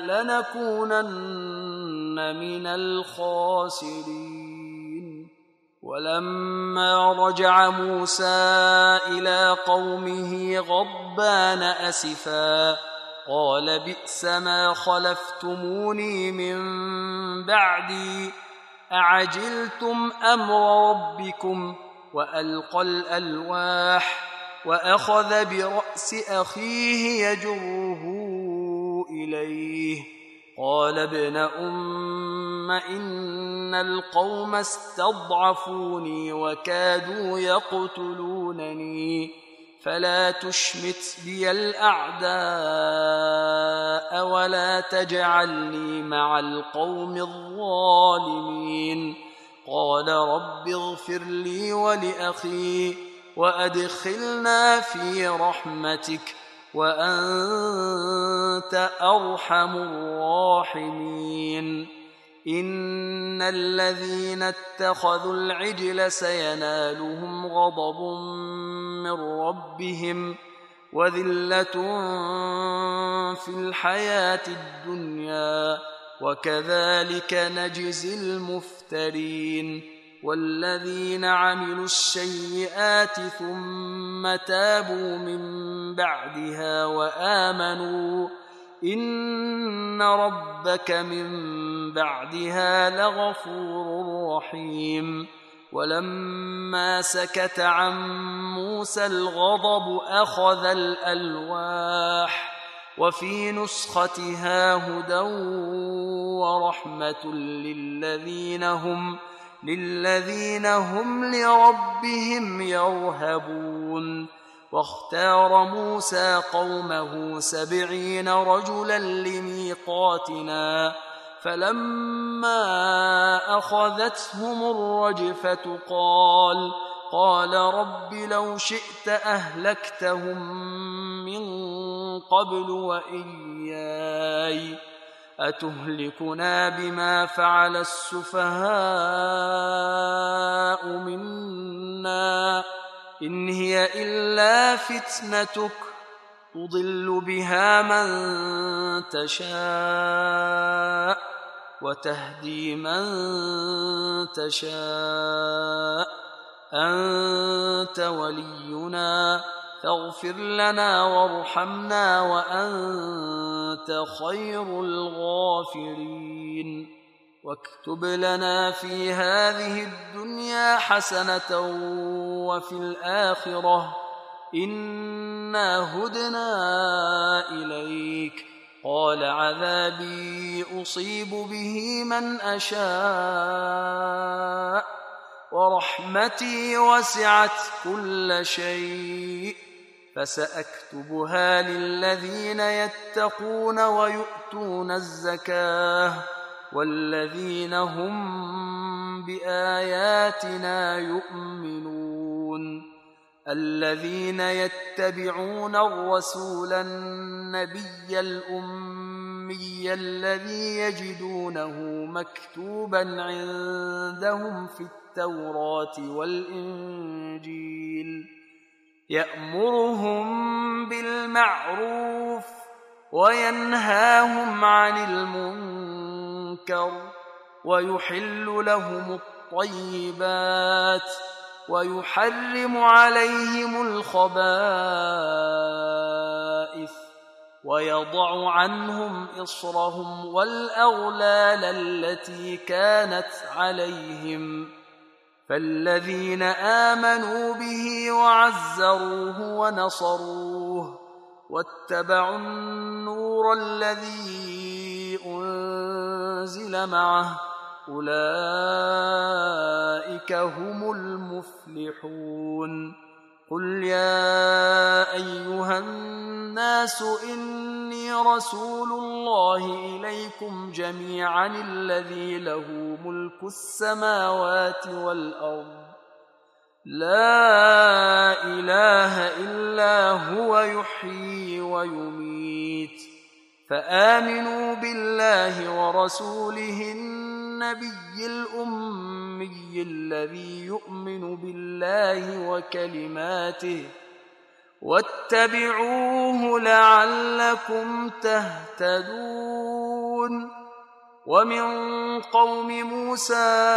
لنكونن من الخاسرين. ولما رجع موسى إلى قومه غضبان أسفا قال بئس ما خلفتموني من بعدي أعجلتم أمر ربكم وألقى الألواح وأخذ برأس أخيه يجره إليه قال ابن أم إن القوم استضعفوني وكادوا يقتلونني فلا تشمت بي الأعداء ولا تجعلني مع القوم الظالمين. قال رب اغفر لي ولأخي وأدخلنا في رحمتك وأنت أرحم الراحمين. إن الذين اتخذوا العجل سينالهم غضب من ربهم وذلة في الحياة الدنيا وكذلك نجزي المفترين. والذين عملوا السيئات ثم تابوا من بعدها وآمنوا إن ربك من بعدها لغفور رحيم. ولما سكت عن موسى الغضب أخذ الألواح وفي نسختها هدى ورحمة للذين هم للذين هم لربهم يرهبون واختار موسى قومه سبعين رجلا لميقاتنا فلما أخذتهم الرجفة قال قال رب لو شئت أهلكتهم من قبل وإياي أتهلكنا بما فعل السفهاء منا إن هي إلا فتنتك تضل بها من تشاء وتهدي من تشاء أنت ولينا فاغفر لنا وارحمنا وأنت خير الغافرين واكتب لنا في هذه الدنيا حسنة وفي الآخرة إنا هدنا إليك قال عذابي أصيب به من أشاء ورحمتي وسعت كل شيء فسأكتبها للذين يتقون ويؤتون الزكاة والذين هم بآياتنا يؤمنون الذين يتبعون الرسول النبي الأمي الذي يجدونه مكتوبا عندهم في التوراة والإنجيل يأمرهم بالمعروف وينهاهم عن المنكر ويحل لهم الطيبات ويحرم عليهم الخبائث ويضع عنهم إصرهم والأغلال التي كانت عليهم فالذين آمنوا به وعزروه ونصروه واتبعوا النور الذي أنزل معه أولئك هم المفلحون قل يا أيها الناس إني رسول الله إليكم جميعا الذي له ملك السماوات والأرض لا إله إلا هو يحيي ويميت فآمنوا بالله ورسوله النبي الأمي الذي يؤمن بالله وكلماته واتبعوه لعلكم تهتدون ومن قوم موسى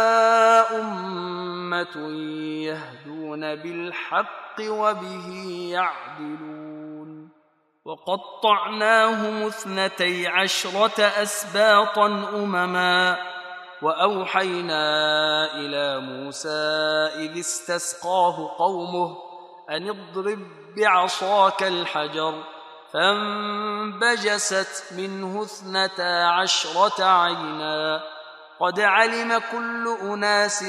أمة يهدون بالحق وبه يعدلون وقطعناهم اثنتي عشرة أسباطا أمما وأوحينا إلى موسى إذ استسقاه قومه أن اضرب بعصاك الحجر فانبجست منه اثنتا عشرة عينا قد علم كل أناس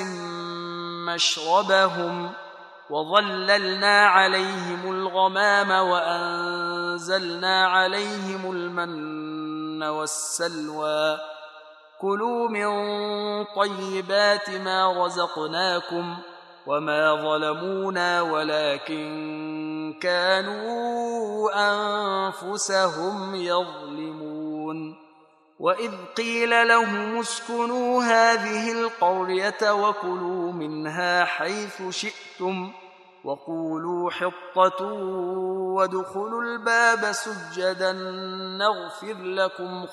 مشربهم وظللنا عليهم الغمام وأنزلنا عليهم المن والسلوى كلوا من طيبات ما رزقناكم وما ظلمونا ولكن كانوا أنفسهم يظلمون وإذ قيل لهم اسكنوا هذه القرية وكلوا منها حيث شئتم وقولوا حطة وادخلوا الباب سجدا نغفر لكم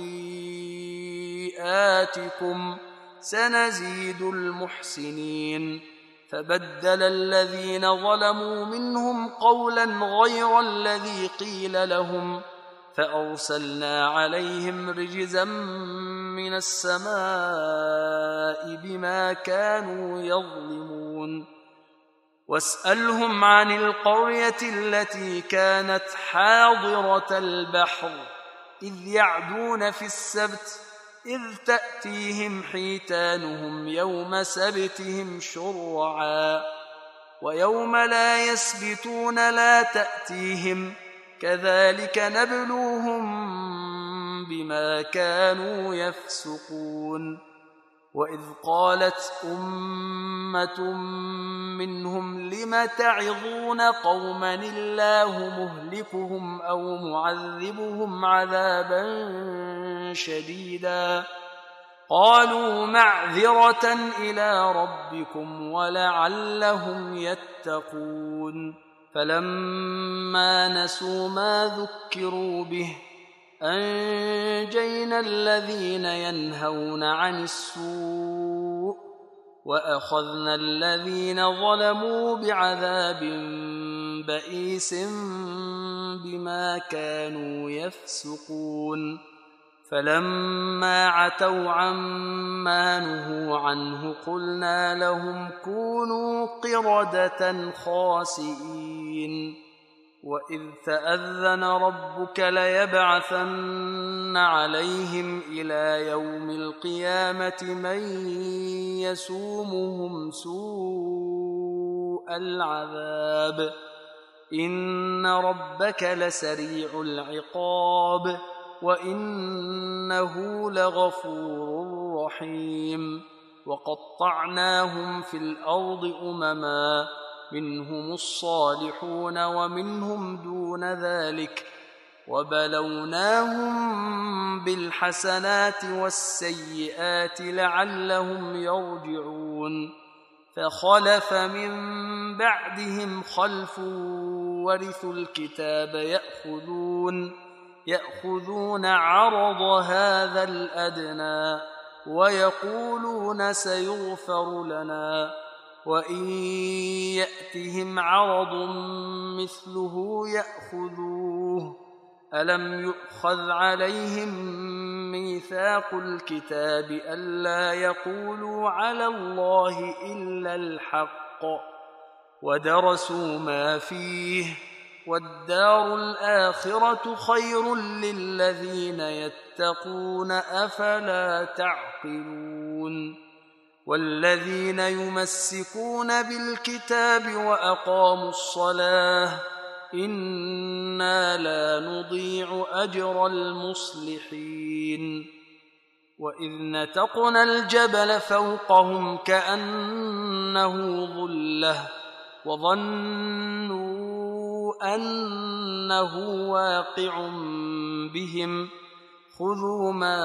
خطيئاتكم سنزيد المحسنين فبدل الذين ظلموا منهم قولا غير الذي قيل لهم فأرسلنا عليهم رجزا من السماء بما كانوا يظلمون واسألهم عن القرية التي كانت حاضرة البحر إذ يعدون في السبت إذ تأتيهم حيتانهم يوم سبتهم شرعا ويوم لا يسبتون لا تأتيهم كذلك نبلوهم بما كانوا يفسقون وإذ قالت أمة منهم لم تعظون قوما الله مهلكهم أو معذبهم عذابا شديدا قالوا معذرة إلى ربكم ولعلهم يتقون فلما نسوا ما ذكروا به أنجينا الذين ينهون عن السوء وأخذنا الذين ظلموا بعذاب بئيس بما كانوا يفسقون فلما عتوا عما نهوا عنه قلنا لهم كونوا قردة خاسئين وإذ تأذن ربك ليبعثن عليهم إلى يوم القيامة من يسومهم سوء العذاب إن ربك لسريع العقاب وإنه لغفور رحيم وقطعناهم في الأرض أمما منهم الصالحون ومنهم دون ذلك وبلوناهم بالحسنات والسيئات لعلهم يرجعون فخلف من بعدهم خلف ورثوا الكتاب يأخذون يأخذون عرض هذا الأدنى ويقولون سيغفر لنا وإن يأتهم عرض مثله يأخذوه ألم يؤخذ عليهم ميثاق الكتاب ألا يقولوا على الله إلا الحق ودرسوا ما فيه والدار الآخرة خير للذين يتقون أفلا تعقلون والذين يمسكون بالكتاب وأقاموا الصلاة إنا لا نضيع أجر المصلحين وإذ نتقنا الجبل فوقهم كأنه ظلة وظنوا أنه واقع بهم خذوا ما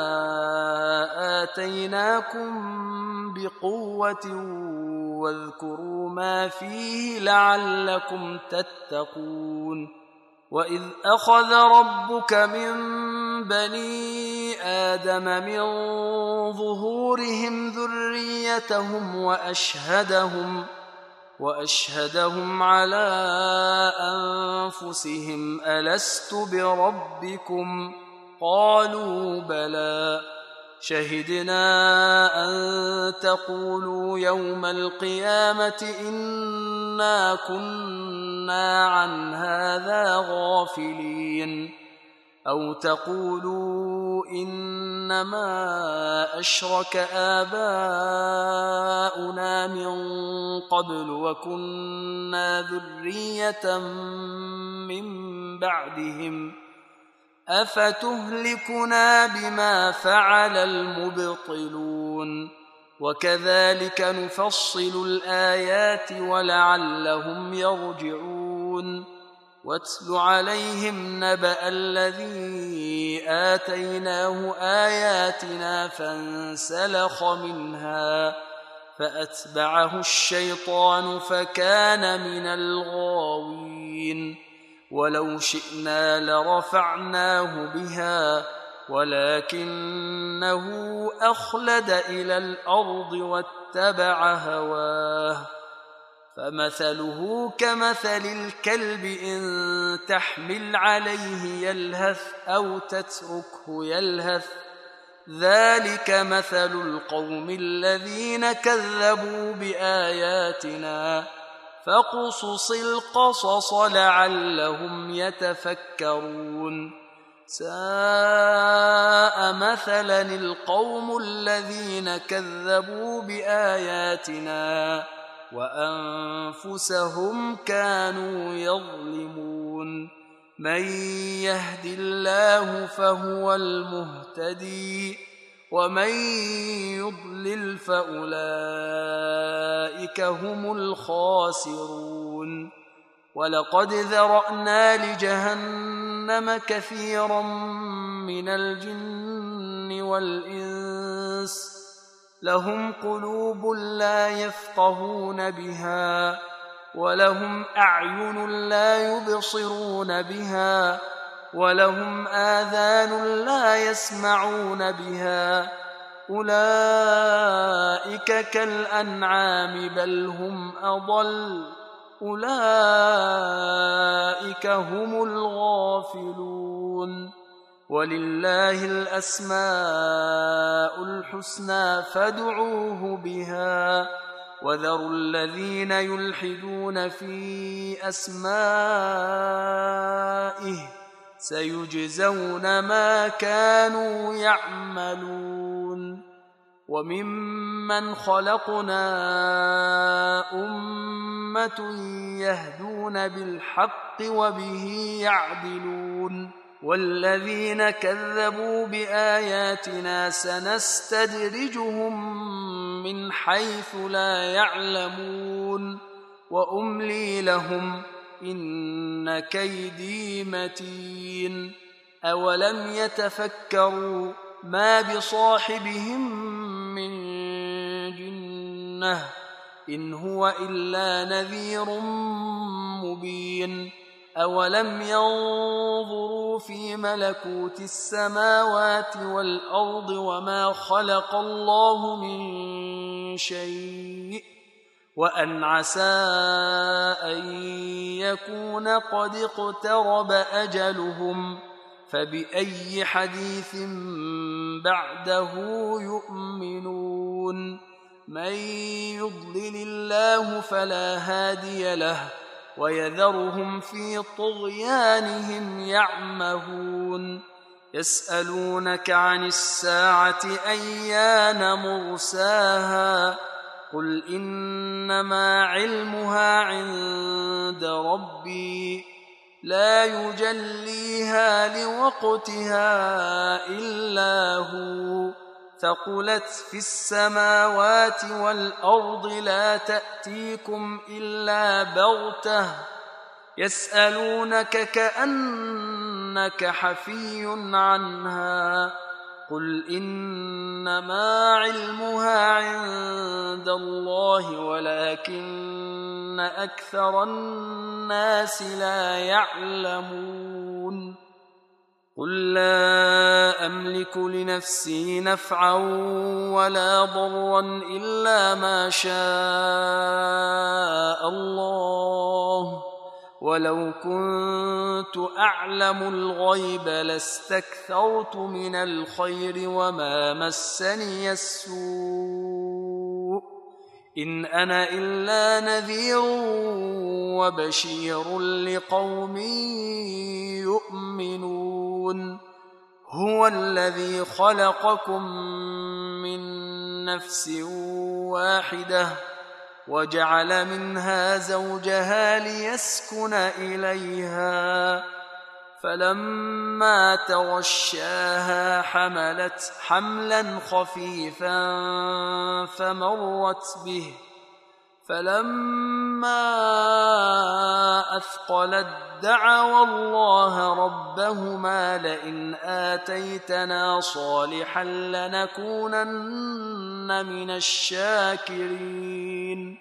آتيناكم بقوة واذكروا ما فيه لعلكم تتقون وإذ أخذ ربك من بني آدم من ظهورهم ذريتهم وأشهدهم وأشهدهم على أنفسهم ألست بربكم قالوا بلى شهدنا أن تقولوا يوم القيامة إنا كنا عن هذا غافلين أو تقولوا إنما أشرك آباؤنا من قبل وكنا ذرية من بعدهم أفتهلكنا بما فعل المبطلون وكذلك نفصل الآيات ولعلهم يرجعون واتل عليهم نبأ الذي آتيناه آياتنا فانسلخ منها فأتبعه الشيطان فكان من الغاوين ولو شئنا لرفعناه بها ولكنه أخلد إلى الأرض واتبع هواه فمثله كمثل الكلب إن تحمل عليه يلهث أو تتركه يلهث ذلك مثل القوم الذين كذبوا بآياتنا فاقصص القصص لعلهم يتفكرون ساء مثلا القوم الذين كذبوا بآياتنا وأنفسهم كانوا يظلمون من يهد الله فهو المهتدي ومن يضلل فأولئك هم الخاسرون ولقد ذرأنا لجهنم كثيرا من الجن والإنس لهم قلوب لا يفقهون بها ولهم أعين لا يبصرون بها ولهم آذان لا يسمعون بها أولئك كالأنعام بل هم أضل أولئك هم الغافلون ولله الأسماء الحسنى فادعوه بها وذروا الذين يلحدون في أسمائه سيجزون ما كانوا يعملون وممن خلقنا أمة يهدون بالحق وبه يعدلون والذين كذبوا بآياتنا سنستدرجهم من حيث لا يعلمون وأملي لهم إن كيدي متين أولم يتفكروا ما بصاحبهم من جنة إن هو إلا نذير مبين أولم ينظروا في ملكوت السماوات والأرض وما خلق الله من شيء وأن عسى أن يكون قد اقترب أجلهم فبأي حديث بعده يؤمنون من يضلل الله فلا هادي له ويذرهم في طغيانهم يعمهون يسألونك عن الساعة أيان مرساها قل إنما علمها عند ربي لا يجليها لوقتها إلا هو ثقلت في السماوات والأرض لا تأتيكم إلا بغتة يسألونك كأنك حفي عنها قل إنما علمها عند الله ولكن أكثر الناس لا يعلمون قل لا أملك لنفسي نفعا ولا ضرا إلا ما شاء الله ولو كنت أعلم الغيب لاستكثرت من الخير وما مسني السوء إن أنا إلا نذير وبشير لقوم يؤمنون هو الذي خلقكم من نفس واحدة وجعل منها زوجها ليسكن إليها فلما تغشاها حملت حملا خفيفا فمرت به فلما أثقلت دعوا الله ربهما لئن آتيتنا صالحا لنكونن من الشاكرين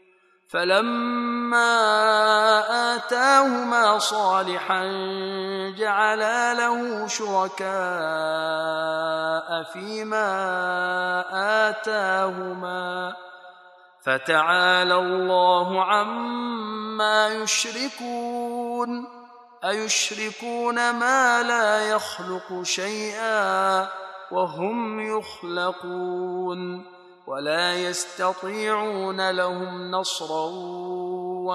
فلما آتاهما صالحا جعلا له شركاء فيما آتاهما فتعالى الله عما يشركون أيشركون ما لا يخلق شيئا وهم يخلقون ولا يستطيعون لهم نصرا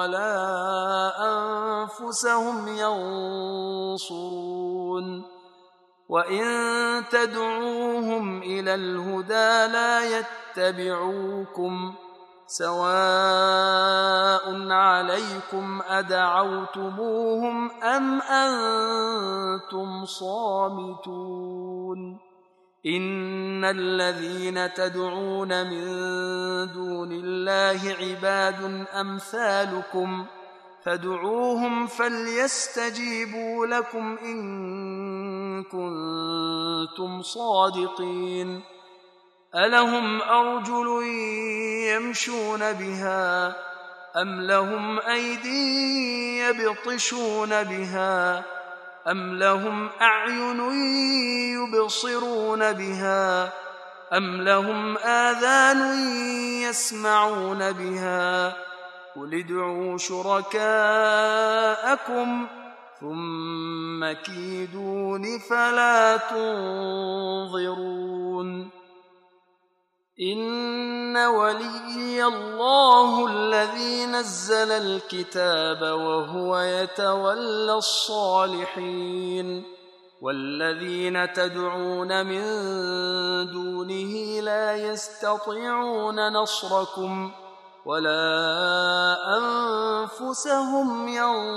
ولا أنفسهم ينصرون وإن تدعوهم إلى الهدى لا يتبعوكم سواء عليكم أدعوتموهم أم أنتم صامتون إن الذين تدعون من دون الله عباد أمثالكم فادعوهم فليستجيبوا لكم إن كنتم صادقين ألهم أرجل يمشون بها أم لهم أيدي يبطشون بها أم لهم أعين يبصرون بها أم لهم آذان يسمعون بها قل ادعوا شركاءكم ثم كيدون فلا تنظرون إن وليي الله الذي نزل الكتاب وهو يتولى الصالحين والذين تدعون من دونه لا يستطيعون نصركم ولا أنفسهم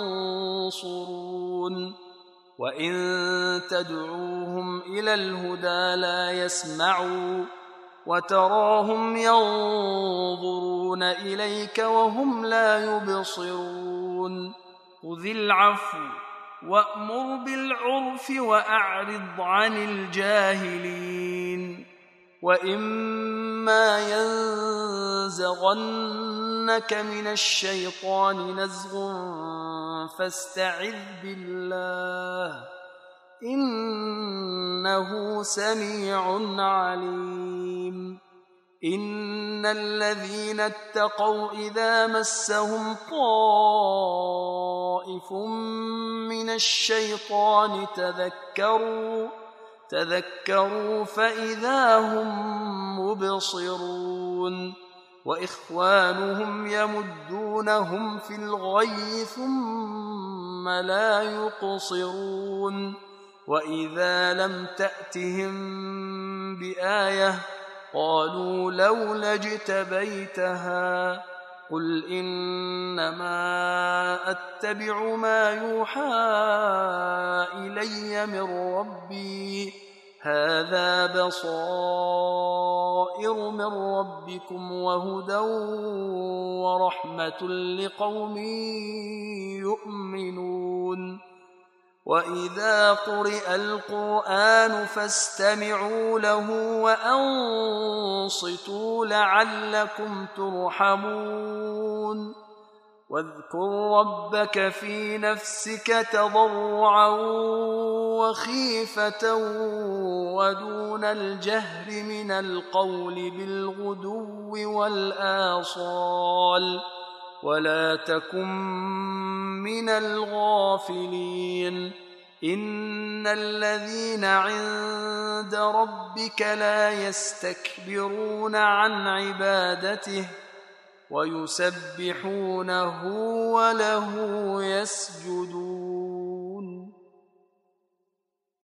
ينصرون وإن تدعوهم إلى الهدى لا يسمعوا وتراهم ينظرون إليك وهم لا يبصرون خذ العفو وأمر بالعرف وأعرض عن الجاهلين وإما ينزغنك من الشيطان نزغ فاستعذ بالله إنه سميع عليم إن الذين اتقوا إذا مسهم طائف من الشيطان تذكروا تذكروا فإذا هم مبصرون وإخوانهم يمدونهم في الغي ثم لا يقصرون وإذا لم تأتهم بآية قالوا لولا اجتبيتها قل إنما أتبع ما يوحى إلي من ربي هذا بصائر من ربكم وهدى ورحمة لقوم يؤمنون وإذا قرئ القرآن فاستمعوا له وأنصتوا لعلكم ترحمون واذكر ربك في نفسك تضرعا وخيفة ودون الجهر من القول بالغدو والآصال ولا تكن من الغافلين إن الذين عند ربك لا يستكبرون عن عبادته ويسبحونه وله يسجدون